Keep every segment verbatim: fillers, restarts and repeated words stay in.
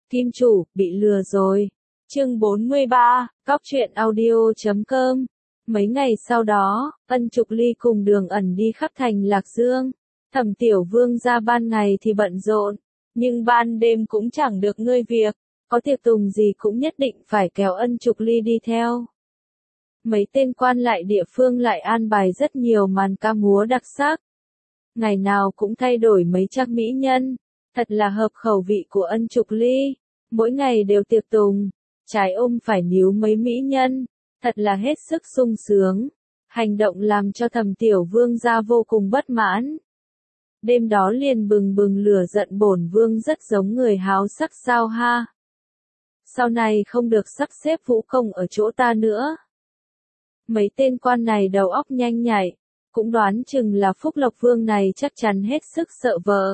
Kim chủ, bị lừa rồi. Chương bốn mươi ba, Cóc truyện audio chấm com. Mấy ngày sau đó, Ân Trục Ly cùng Đường Ẩn đi khắp thành Lạc Dương. Thẩm Tiểu Vương ra ban ngày thì bận rộn, nhưng ban đêm cũng chẳng được ngơi việc, có tiệc tùng gì cũng nhất định phải kéo Ân Trục Ly đi theo. Mấy tên quan lại địa phương lại an bài rất nhiều màn ca múa đặc sắc. Ngày nào cũng thay đổi mấy chắc mỹ nhân, thật là hợp khẩu vị của Ân Trục Ly. Mỗi ngày đều tiệc tùng, trái ôm phải níu mấy mỹ nhân, thật là hết sức sung sướng. Hành động làm cho Thẩm Tiểu Vương gia vô cùng bất mãn. Đêm đó liền bừng bừng lửa giận, bổn vương rất giống người háo sắc sao ha. Sau này không được sắp xếp vũ công ở chỗ ta nữa. Mấy tên quan này đầu óc nhanh nhạy, cũng đoán chừng là Phúc Lộc Vương này chắc chắn hết sức sợ vợ.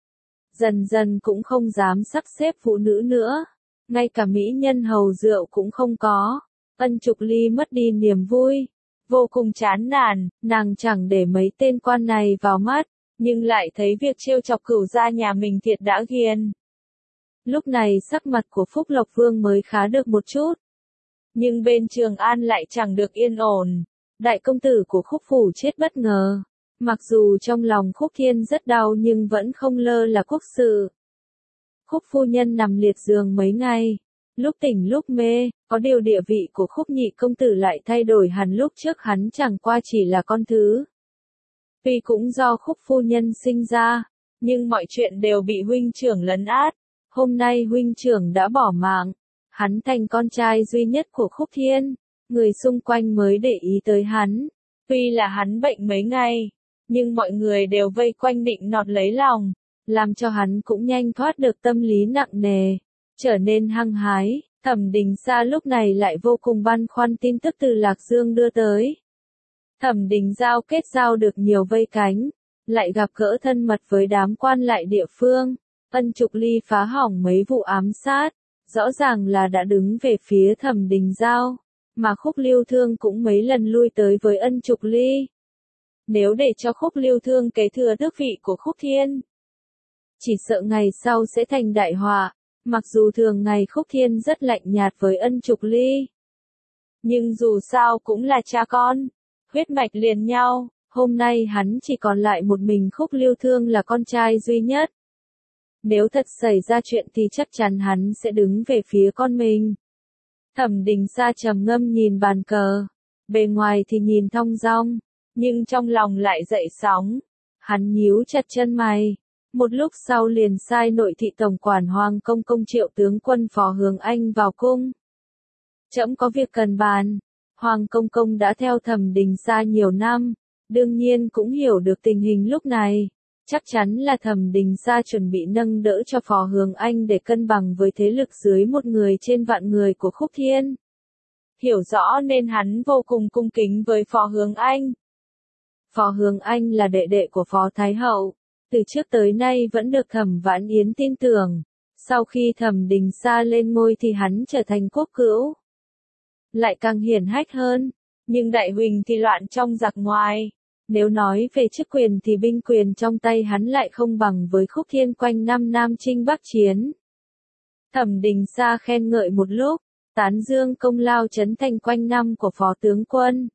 Dần dần cũng không dám sắp xếp phụ nữ nữa, ngay cả mỹ nhân hầu rượu cũng không có. Ân Trục Ly mất đi niềm vui, vô cùng chán nản, nàng chẳng để mấy tên quan này vào mắt, nhưng lại thấy việc trêu chọc cửu gia nhà mình thiệt đã ghiền. Lúc này sắc mặt của Phúc Lộc Vương mới khá được một chút, nhưng bên Trường An lại chẳng được yên ổn. Đại công tử của Khúc phủ chết bất ngờ. Mặc dù trong lòng Khúc Thiên rất đau nhưng vẫn không lơ là quốc sự. Khúc phu nhân nằm liệt giường mấy ngày, lúc tỉnh lúc mê, có điều địa vị của Khúc nhị công tử lại thay đổi hẳn. Lúc trước hắn chẳng qua chỉ là con thứ. Tuy cũng do Khúc phu nhân sinh ra, nhưng mọi chuyện đều bị huynh trưởng lấn át. Hôm nay huynh trưởng đã bỏ mạng, hắn thành con trai duy nhất của Khúc Thiên, người xung quanh mới để ý tới hắn. Tuy là hắn bệnh mấy ngày, nhưng mọi người đều vây quanh định nọt lấy lòng, làm cho hắn cũng nhanh thoát được tâm lý nặng nề, trở nên hăng hái. Thẩm Đình Sa lúc này lại vô cùng băn khoăn tin tức từ Lạc Dương đưa tới. Thẩm Đình Giao kết giao được nhiều vây cánh, lại gặp gỡ thân mật với đám quan lại địa phương. Ân Trục Ly phá hỏng mấy vụ ám sát, rõ ràng là đã đứng về phía Thẩm Đình Giao, mà Khúc Lưu Thương cũng mấy lần lui tới với Ân Trục Ly. Nếu để cho Khúc Lưu Thương kế thừa tước vị của Khúc Thiên, chỉ sợ ngày sau sẽ thành đại họa. Mặc dù thường ngày Khúc Thiên rất lạnh nhạt với Ân Trục Ly, nhưng dù sao cũng là cha con, huyết mạch liền nhau. Hôm nay hắn chỉ còn lại một mình Khúc Lưu Thương là con trai duy nhất. Nếu thật xảy ra chuyện thì chắc chắn hắn sẽ đứng về phía con mình. Thẩm Đình Sa trầm ngâm nhìn bàn cờ, bề ngoài thì nhìn thong dong, nhưng trong lòng lại dậy sóng. Hắn nhíu chặt chân mày, một lúc sau liền sai nội thị tổng quản Hoàng Công Công triệu tướng quân Phò Hướng Anh vào cung. Trẫm có việc cần bàn. Hoàng Công Công đã theo Thẩm Đình Sa nhiều năm, đương nhiên cũng hiểu được tình hình lúc này. Chắc chắn là Thẩm Đình Sa chuẩn bị nâng đỡ cho Phò Hướng Anh để cân bằng với thế lực dưới một người trên vạn người của Khúc Thiên. Hiểu rõ nên hắn vô cùng cung kính với Phò Hướng Anh. Phò Hướng Anh là đệ đệ của Phó Thái Hậu, từ trước tới nay vẫn được Thẩm Vãn Yến tin tưởng. Sau khi Thẩm Đình Sa lên ngôi thì hắn trở thành quốc cữu, lại càng hiển hách hơn. Nhưng đại huỳnh thì loạn trong giặc ngoài. Nếu nói về chức quyền thì binh quyền trong tay hắn lại không bằng với Khúc Thiên quanh năm Nam Chinh Bắc Chiến. Thẩm Đình Sa khen ngợi một lúc, tán dương công lao trấn thành quanh năm của Phó tướng quân.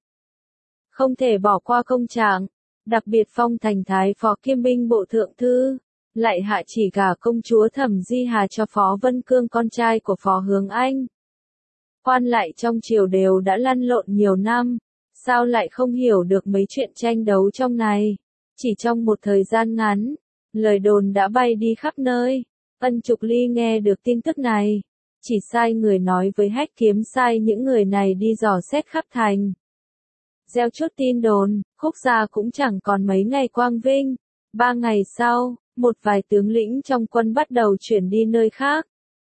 Không thể bỏ qua công trạng, đặc biệt phong thành Thái Phó Kiêm binh bộ thượng thư, lại hạ chỉ gả công chúa Thẩm Di Hà cho Phó Vân Cương con trai của Phò Hướng Anh. Quan lại trong triều đều đã lăn lộn nhiều năm, sao lại không hiểu được mấy chuyện tranh đấu trong này. Chỉ trong một thời gian ngắn, lời đồn đã bay đi khắp nơi. Ân Trục Ly nghe được tin tức này, chỉ sai người nói với Hách Kiếm sai những người này đi dò xét khắp thành, gieo chút tin đồn. Khúc gia cũng chẳng còn mấy ngày quang vinh. Ba ngày sau, một vài tướng lĩnh trong quân bắt đầu chuyển đi nơi khác.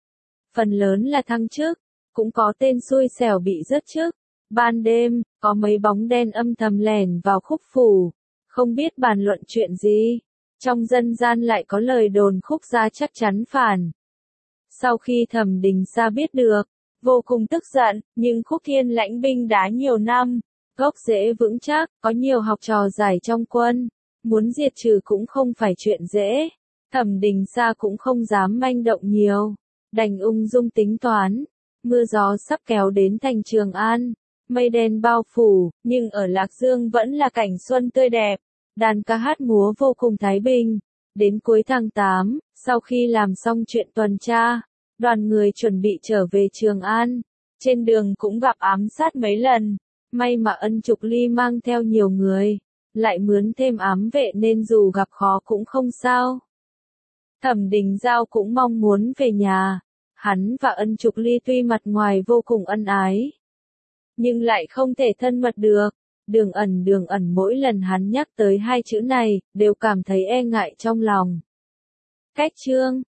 Phần lớn là thăng chức, cũng có tên xui xẻo bị rớt chức. Ban đêm, có mấy bóng đen âm thầm lẻn vào Khúc phủ, không biết bàn luận chuyện gì. Trong dân gian lại có lời đồn Khúc gia chắc chắn phản. Sau khi Thẩm Đình Sa biết được, vô cùng tức giận, nhưng Khúc Thiên lãnh binh đá nhiều năm, gốc rễ vững chắc, có nhiều học trò giỏi trong quân, muốn diệt trừ cũng không phải chuyện dễ. Thẩm Đình Sa cũng không dám manh động nhiều, đành ung dung tính toán. Mưa gió sắp kéo đến thành Trường An, mây đen bao phủ, nhưng ở Lạc Dương vẫn là cảnh xuân tươi đẹp, đàn ca hát múa vô cùng thái bình. Đến cuối tháng tám, sau khi làm xong chuyện tuần tra, đoàn người chuẩn bị trở về Trường An. Trên đường cũng gặp ám sát mấy lần, may mà Ân Trục Ly mang theo nhiều người, lại mướn thêm ám vệ nên dù gặp khó cũng không sao. Thẩm Đình Giao cũng mong muốn về nhà. Hắn và Ân Trục Ly tuy mặt ngoài vô cùng ân ái, nhưng lại không thể thân mật được. Đường ẩn đường ẩn mỗi lần hắn nhắc tới hai chữ này, đều cảm thấy e ngại trong lòng. Cách chương